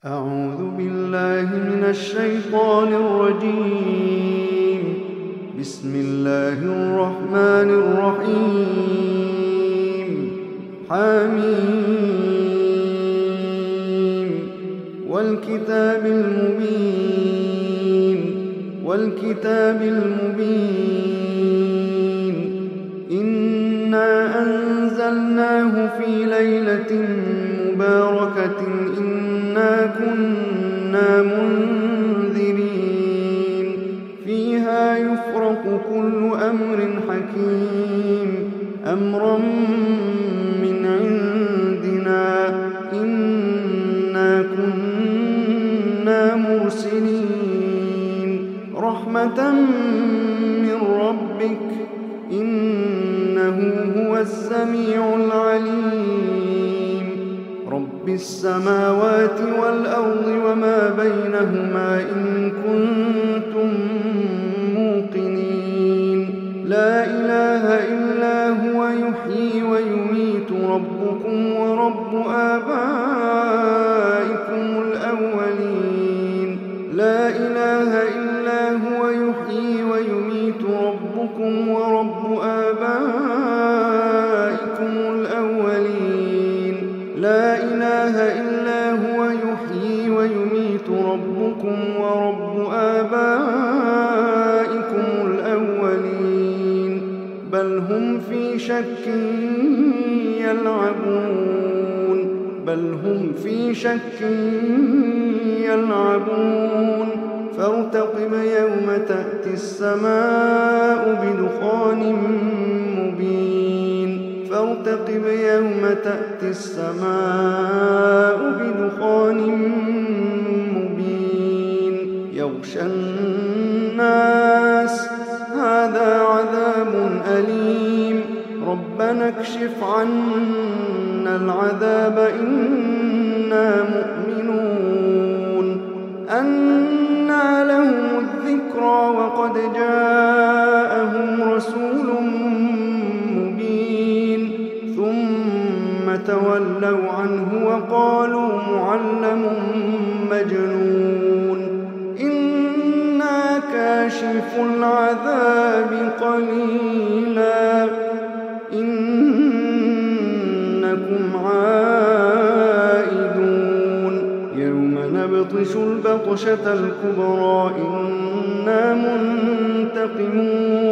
أعوذ بالله من الشيطان الرجيم. بسم الله الرحمن الرحيم. حميم والكتاب المبين إنا أنزلناه في ليلة مباركة إنا كنا منذرين فيها يفرق كل أمر حكيم أمرا من عندنا إنا كنا مرسلين رحمة من ربك إنه هو السميع العليم رب السماوات والأرض وما بينهما إن كنتم موقنين لا إله إلا هو يحيي ويميت ربكم ورب آبائكم الأولين لا إله إلا هو يحيي ويميت ربكم ورب آبائكم الأولين لا إله إلا هو يحيي ويميت ربكم ورب آبائكم الأولين بل هم في شك يلعبون فارتقب يوم تأتي السماء بدخان مبين يغشى الناس هذا عذاب أليم ربنا اكشف عنا العذاب إنا مؤمنون أنى لهم الذكرى وقد جاءهم رسول مبين ثم تولوا عنه وقالوا معلم مجنون إنا كاشف العذاب قليلا إنكم عائدون يوم نبطش البطشة الكبرى إنا منتقمون